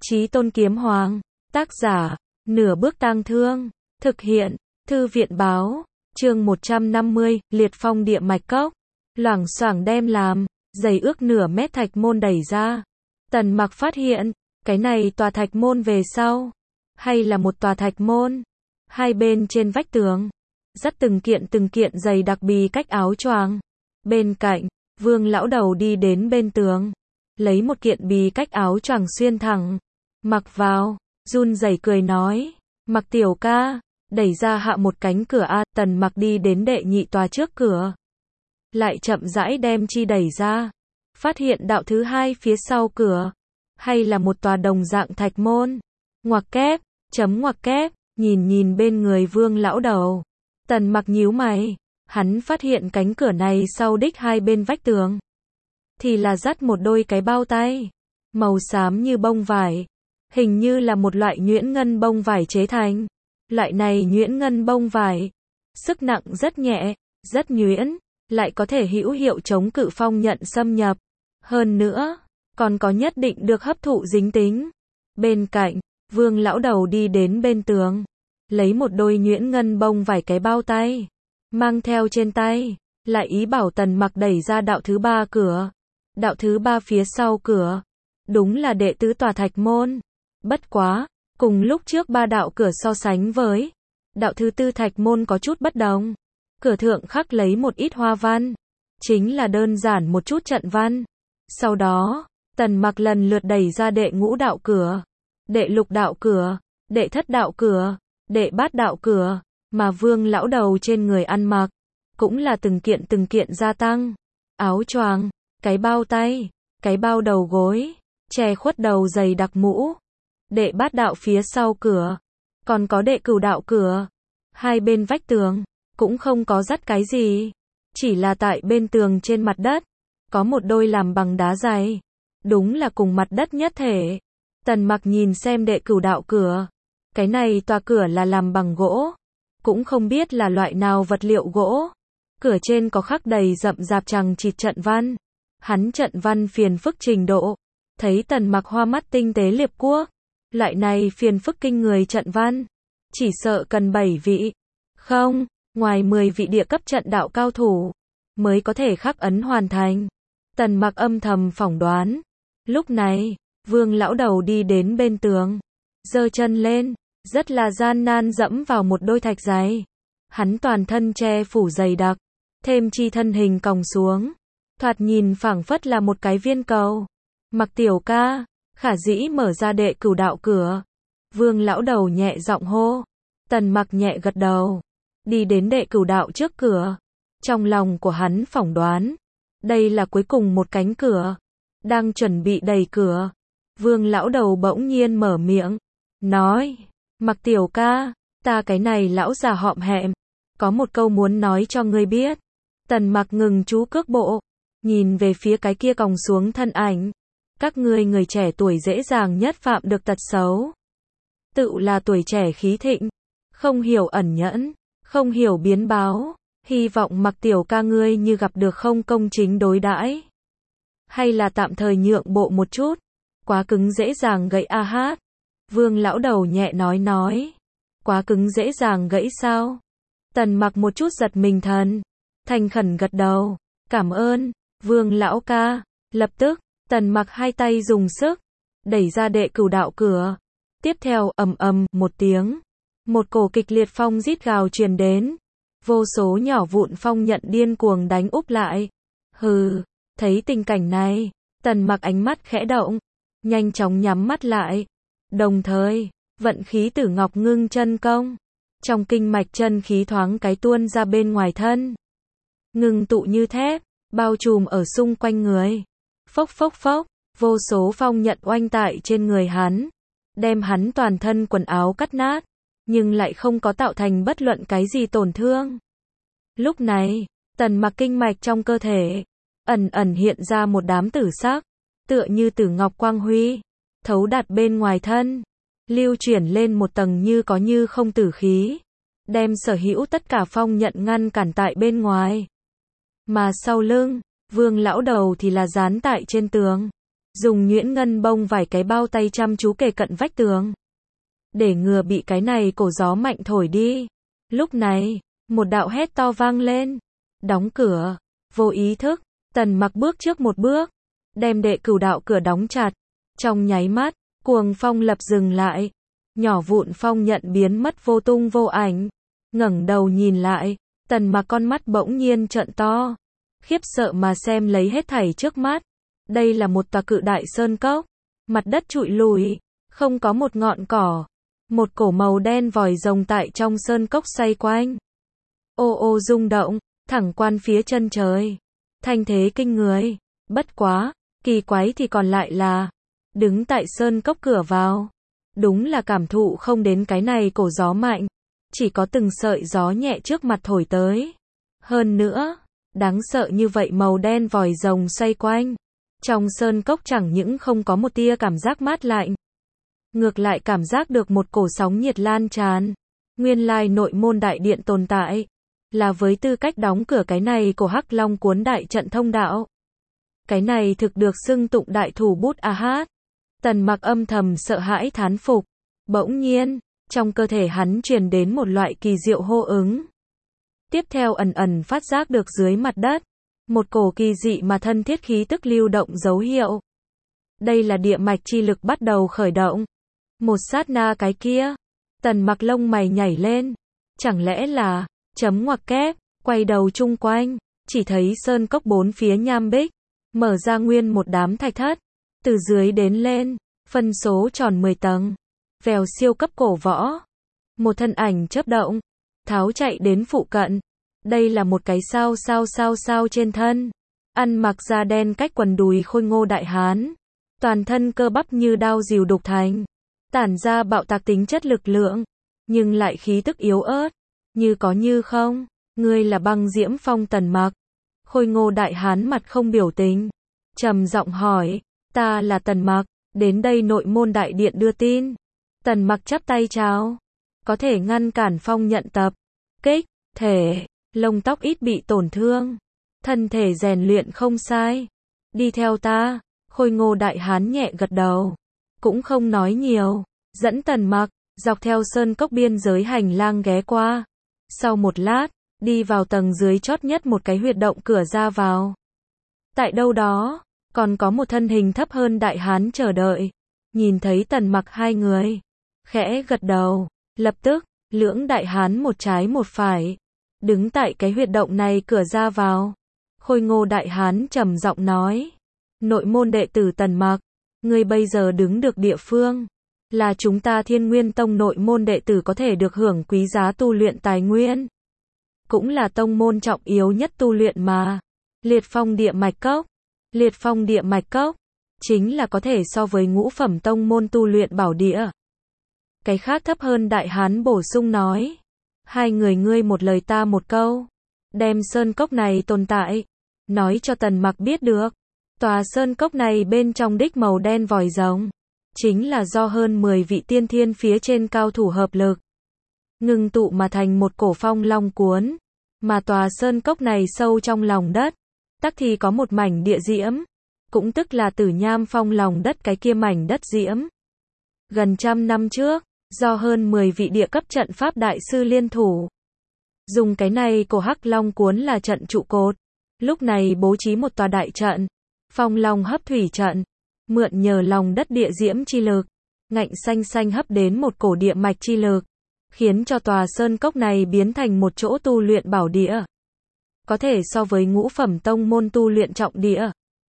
Chí Tôn Kiếm Hoàng. Tác giả, Nửa Bước Tang Thương. Thực hiện, Thư viện báo. Chương 150, Liệt Phong Địa Mạch Cốc. Loảng xoảng đem làm, dày ước nửa mét thạch môn đẩy ra. Tần Mặc phát hiện, cái này tòa thạch môn về sau, hay là một tòa thạch môn. Hai bên trên vách tường, dắt từng kiện dày đặc bì cách áo choàng. Bên cạnh, Vương lão đầu đi đến bên tường, lấy một kiện bì cách áo choàng xuyên thẳng, mặc vào, run rẩy cười nói, Mặc tiểu ca, đẩy ra hạ một cánh cửa a. Tần Mặc đi đến đệ nhị tòa trước cửa, lại chậm rãi đem chi đẩy ra, phát hiện đạo thứ hai phía sau cửa, hay là một tòa đồng dạng thạch môn. Ngoặc kép, ngoặc kép, nhìn bên người Vương lão đầu. Tần Mặc nhíu mày, hắn phát hiện cánh cửa này sau đích hai bên vách tường, thì là dắt một đôi cái bao tay, màu xám như bông vải, hình như là một loại nhuyễn ngân bông vải chế thành. Loại này nhuyễn ngân bông vải, sức nặng rất nhẹ, rất nhuyễn, lại có thể hữu hiệu chống cự phong nhận xâm nhập. Hơn nữa, còn có nhất định được hấp thụ dính tính. Bên cạnh, Vương lão đầu đi đến bên tường, lấy một đôi nhuyễn ngân bông vải cái bao tay, mang theo trên tay, lại ý bảo Tần Mặc đẩy ra đạo thứ ba cửa. Đạo thứ ba phía sau cửa, đúng là đệ tứ tòa thạch môn. Bất quá, cùng lúc trước ba đạo cửa so sánh với, đạo thứ tư thạch môn có chút bất đồng. Cửa thượng khắc lấy một ít hoa văn, chính là đơn giản một chút trận văn. Sau đó, Tần Mặc lần lượt đẩy ra đệ ngũ đạo cửa, đệ lục đạo cửa, đệ thất đạo cửa, đệ bát đạo cửa, mà Vương lão đầu trên người ăn mặc, cũng là từng kiện gia tăng. Áo choàng, cái bao tay, cái bao đầu gối, che khuất đầu dày đặc mũ. Đệ bát đạo phía sau cửa, còn có đệ cửu đạo cửa. Hai bên vách tường, cũng không có dắt cái gì, chỉ là tại bên tường trên mặt đất, có một đôi làm bằng đá dày, đúng là cùng mặt đất nhất thể. Tần Mặc nhìn xem đệ cửu đạo cửa, cái này tòa cửa là làm bằng gỗ, cũng không biết là loại nào vật liệu gỗ. Cửa trên có khắc đầy rậm rạp chằng chịt trận văn, hắn trận văn phiền phức trình độ, thấy Tần Mặc hoa mắt tinh tế liệp quốc. Loại này phiền phức kinh người trận văn, chỉ sợ cần 7 vị, không, ngoài 10 vị địa cấp trận đạo cao thủ, mới có thể khắc ấn hoàn thành. Tần Mặc âm thầm phỏng đoán. Lúc này, Vương lão đầu đi đến bên tường, giơ chân lên, rất là gian nan dẫm vào một đôi thạch dày. Hắn toàn thân che phủ dày đặc, thêm chi thân hình còng xuống, thoạt nhìn phảng phất là một cái viên cầu. Mặc tiểu ca, khả dĩ mở ra đệ cửu đạo cửa. Vương lão đầu nhẹ giọng hô. Tần Mặc nhẹ gật đầu, đi đến đệ cửu đạo trước cửa. Trong lòng của hắn phỏng đoán, đây là cuối cùng một cánh cửa. Đang chuẩn bị đẩy cửa, Vương lão đầu bỗng nhiên mở miệng, nói, Mặc tiểu ca, ta cái này lão già họm hẹm, có một câu muốn nói cho ngươi biết. Tần Mặc ngừng chú cước bộ, nhìn về phía cái kia còng xuống thân ảnh. Các ngươi người trẻ tuổi dễ dàng nhất phạm được tật xấu. Tự là tuổi trẻ khí thịnh, không hiểu ẩn nhẫn, không hiểu biến báo. Hy vọng Mặc tiểu ca ngươi như gặp được không công chính đối đãi, hay là tạm thời nhượng bộ một chút. Quá cứng dễ dàng gãy a hát. Vương lão đầu nhẹ nói. Quá cứng dễ dàng gãy sao? Tần Mặc một chút giật mình thần, thành khẩn gật đầu. Cảm ơn, Vương lão ca. Lập tức, Tần Mặc hai tay dùng sức, đẩy ra đệ cửu đạo cửa. Tiếp theo, ầm một tiếng, một cổ kịch liệt phong rít gào truyền đến. Vô số nhỏ vụn phong nhận điên cuồng đánh úp lại. Hừ, thấy tình cảnh này, Tần Mặc ánh mắt khẽ động, nhanh chóng nhắm mắt lại. Đồng thời, vận khí Tử Ngọc Ngưng chân công, trong kinh mạch chân khí thoáng cái tuôn ra bên ngoài thân, ngưng tụ như thép, bao trùm ở xung quanh người. Phốc phốc phốc, vô số phong nhận oanh tại trên người hắn, đem hắn toàn thân quần áo cắt nát, nhưng lại không có tạo thành bất luận cái gì tổn thương. Lúc này, Tần Mặc kinh mạch trong cơ thể, ẩn hiện ra một đám tử sắc, tựa như tử ngọc quang huy, thấu đạt bên ngoài thân, lưu chuyển lên một tầng như có như không tử khí, đem sở hữu tất cả phong nhận ngăn cản tại bên ngoài. Mà sau lưng, Vương lão đầu thì là dán tại trên tường, dùng nhuyễn ngân bông vài cái bao tay chăm chú kề cận vách tường, để ngừa bị cái này cổ gió mạnh thổi đi. Lúc này, một đạo hét to vang lên. Đóng cửa. Vô ý thức, Tần Mặc bước trước một bước, đem đệ cửu đạo cửa đóng chặt. Trong nháy mắt, cuồng phong lập dừng lại. Nhỏ vụn phong nhận biến mất vô tung vô ảnh. Ngẩng đầu nhìn lại, Tần Mặc con mắt bỗng nhiên trợn to, khiếp sợ mà xem lấy hết thảy trước mắt. Đây là một tòa cự đại sơn cốc, mặt đất trụi lùi, không có một ngọn cỏ. Một cổ màu đen vòi rồng tại trong sơn cốc xoay quanh. Ô ô rung động, thẳng quan phía chân trời. Thanh thế kinh người. Bất quá, kỳ quái thì còn lại là, đứng tại sơn cốc cửa vào. Đúng là cảm thụ không đến cái này cổ gió mạnh. Chỉ có từng sợi gió nhẹ trước mặt thổi tới. Hơn nữa, đáng sợ như vậy màu đen vòi rồng xoay quanh. Trong sơn cốc chẳng những không có một tia cảm giác mát lạnh. Ngược lại cảm giác được một cổ sóng nhiệt lan tràn. Nguyên lai nội môn đại điện tồn tại, là với tư cách đóng cửa cái này của Hắc Long cuốn đại trận thông đạo. Cái này thực được xưng tụng đại thủ bút A Hát. Tần Mặc âm thầm sợ hãi thán phục. Bỗng nhiên, trong cơ thể hắn truyền đến một loại kỳ diệu hô ứng. Tiếp theo ẩn ẩn phát giác được dưới mặt đất, một cổ kỳ dị mà thân thiết khí tức lưu động dấu hiệu. Đây là địa mạch chi lực bắt đầu khởi động. Một sát na cái kia, Tần Mặc lông mày nhảy lên. Chẳng lẽ là, chấm ngoặc kép, quay đầu chung quanh, chỉ thấy sơn cốc bốn phía nham bích, mở ra nguyên một đám thạch thất, từ dưới đến lên, phân số tròn 10 tầng, vèo siêu cấp cổ võ. Một thân ảnh chớp động, tháo chạy đến phụ cận. Đây là một cái sao trên thân, ăn mặc da đen cách quần đùi khôi ngô đại hán, toàn thân cơ bắp như đao rìu đục thành, tản ra bạo tạc tính chất lực lượng, nhưng lại khí tức yếu ớt, như có như không. Ngươi là Băng Diễm Phong Tần Mặc. Khôi ngô đại hán mặt không biểu tình, trầm giọng hỏi, ta là Tần Mặc, đến đây nội môn đại điện đưa tin. Tần Mặc chắp tay chào, có thể ngăn cản phong nhận tập kích, thể, lông tóc ít bị tổn thương, thân thể rèn luyện không sai. Đi theo ta. Khôi ngô đại hán nhẹ gật đầu, cũng không nói nhiều, dẫn Tần Mặc dọc theo sơn cốc biên giới hành lang ghé qua. Sau một lát, đi vào tầng dưới chót nhất một cái huyệt động cửa ra vào. Tại đâu đó, còn có một thân hình thấp hơn đại hán chờ đợi. Nhìn thấy Tần Mặc hai người, khẽ gật đầu, lập tức, lưỡng đại hán một trái một phải, đứng tại cái huyệt động này cửa ra vào. Khôi ngô đại hán trầm giọng nói, nội môn đệ tử Tần Mặc, ngươi bây giờ đứng được địa phương, là chúng ta Thiên Nguyên Tông nội môn đệ tử có thể được hưởng quý giá tu luyện tài nguyên. Cũng là tông môn trọng yếu nhất tu luyện mà. Liệt phong địa mạch cốc. Liệt phong địa mạch cốc, chính là có thể so với ngũ phẩm tông môn tu luyện bảo địa. Cái khác thấp hơn đại hán bổ sung nói. Hai người ngươi một lời ta một câu. Đem sơn cốc này tồn tại, nói cho Tần Mặc biết được. Tòa sơn cốc này bên trong đích màu đen vòi rồng, chính là do hơn 10 vị tiên thiên phía trên cao thủ hợp lực ngưng tụ mà thành một cổ phong long cuốn. Mà tòa sơn cốc này sâu trong lòng đất, tắc thì có một mảnh địa diễm, cũng tức là Tử Nham Phong lòng đất cái kia mảnh đất diễm. Gần trăm năm trước, do hơn 10 vị địa cấp trận pháp đại sư liên thủ, dùng cái này cổ Hắc Long cuốn là trận trụ cột, lúc này bố trí một tòa đại trận, Phong Long hấp thủy trận, mượn nhờ lòng đất địa diễm chi lực, ngạnh xanh xanh hấp đến một cổ địa mạch chi lực, khiến cho tòa sơn cốc này biến thành một chỗ tu luyện bảo địa, có thể so với ngũ phẩm tông môn tu luyện trọng địa.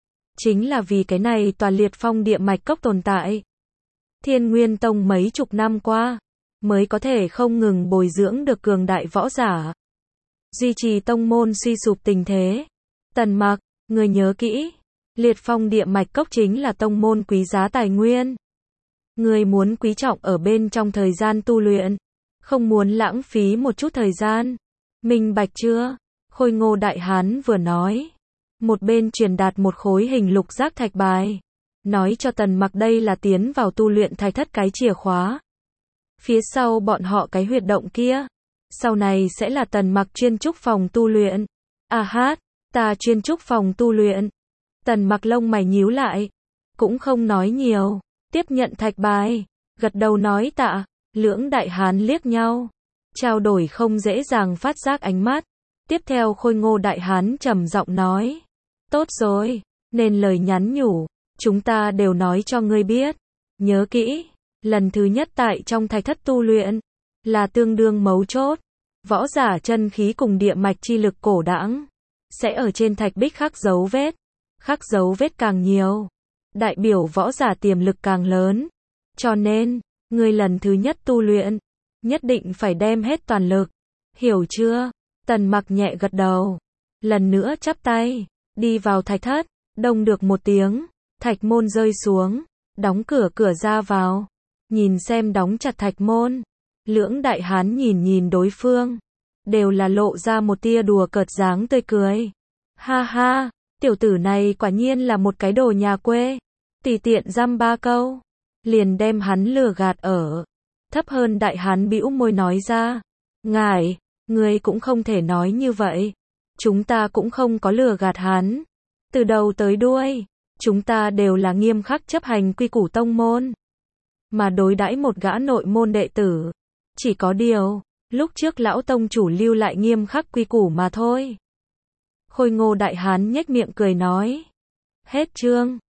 Chính là vì cái này tòa liệt phong địa mạch cốc tồn tại, Thiên Nguyên Tông mấy chục năm qua mới có thể không ngừng bồi dưỡng được cường đại võ giả, duy trì tông môn suy sụp tình thế. Tần Mặc, người nhớ kỹ, liệt phong địa mạch cốc chính là tông môn quý giá tài nguyên. Người muốn quý trọng ở bên trong thời gian tu luyện, không muốn lãng phí một chút thời gian. Minh bạch chưa? Khôi ngô đại hán vừa nói, một bên truyền đạt một khối hình lục giác thạch bài, nói cho Tần Mặc đây là tiến vào tu luyện thạch thất cái chìa khóa. Phía sau bọn họ cái huyệt động kia, sau này sẽ là Tần Mặc chuyên trúc phòng tu luyện. A Hát, ta chuyên trúc phòng tu luyện. Tần Mặc lông mày nhíu lại, cũng không nói nhiều, tiếp nhận thạch bài, gật đầu nói tạ. Lưỡng đại hán liếc nhau, trao đổi không dễ dàng phát giác ánh mắt. Tiếp theo Khôi Ngô đại hán trầm giọng nói, tốt rồi, nên lời nhắn nhủ, chúng ta đều nói cho ngươi biết. Nhớ kỹ, lần thứ nhất tại trong thạch thất tu luyện, là tương đương mấu chốt. Võ giả chân khí cùng địa mạch chi lực cổ đãng, sẽ ở trên thạch bích khắc dấu vết. Khắc dấu vết càng nhiều, đại biểu võ giả tiềm lực càng lớn. Cho nên, ngươi lần thứ nhất tu luyện, nhất định phải đem hết toàn lực. Hiểu chưa? Tần Mặc nhẹ gật đầu. Lần nữa chắp tay, đi vào thạch thất, đông được một tiếng, thạch môn rơi xuống, đóng cửa ra vào. Nhìn xem đóng chặt thạch môn, lưỡng đại hán nhìn nhìn đối phương, đều là lộ ra một tia đùa cợt dáng tươi cười. Ha ha, tiểu tử này quả nhiên là một cái đồ nhà quê, tùy tiện dăm ba câu, liền đem hắn lừa gạt ở. Thấp hơn đại hán bĩu môi nói ra, ngài, ngươi cũng không thể nói như vậy, chúng ta cũng không có lừa gạt hắn. Từ đầu tới đuôi, chúng ta đều là nghiêm khắc chấp hành quy củ tông môn, mà đối đãi một gã nội môn đệ tử. Chỉ có điều, lúc trước lão tông chủ lưu lại nghiêm khắc quy củ mà thôi. Khôi Ngô đại hán nhếch miệng cười nói, hết chương.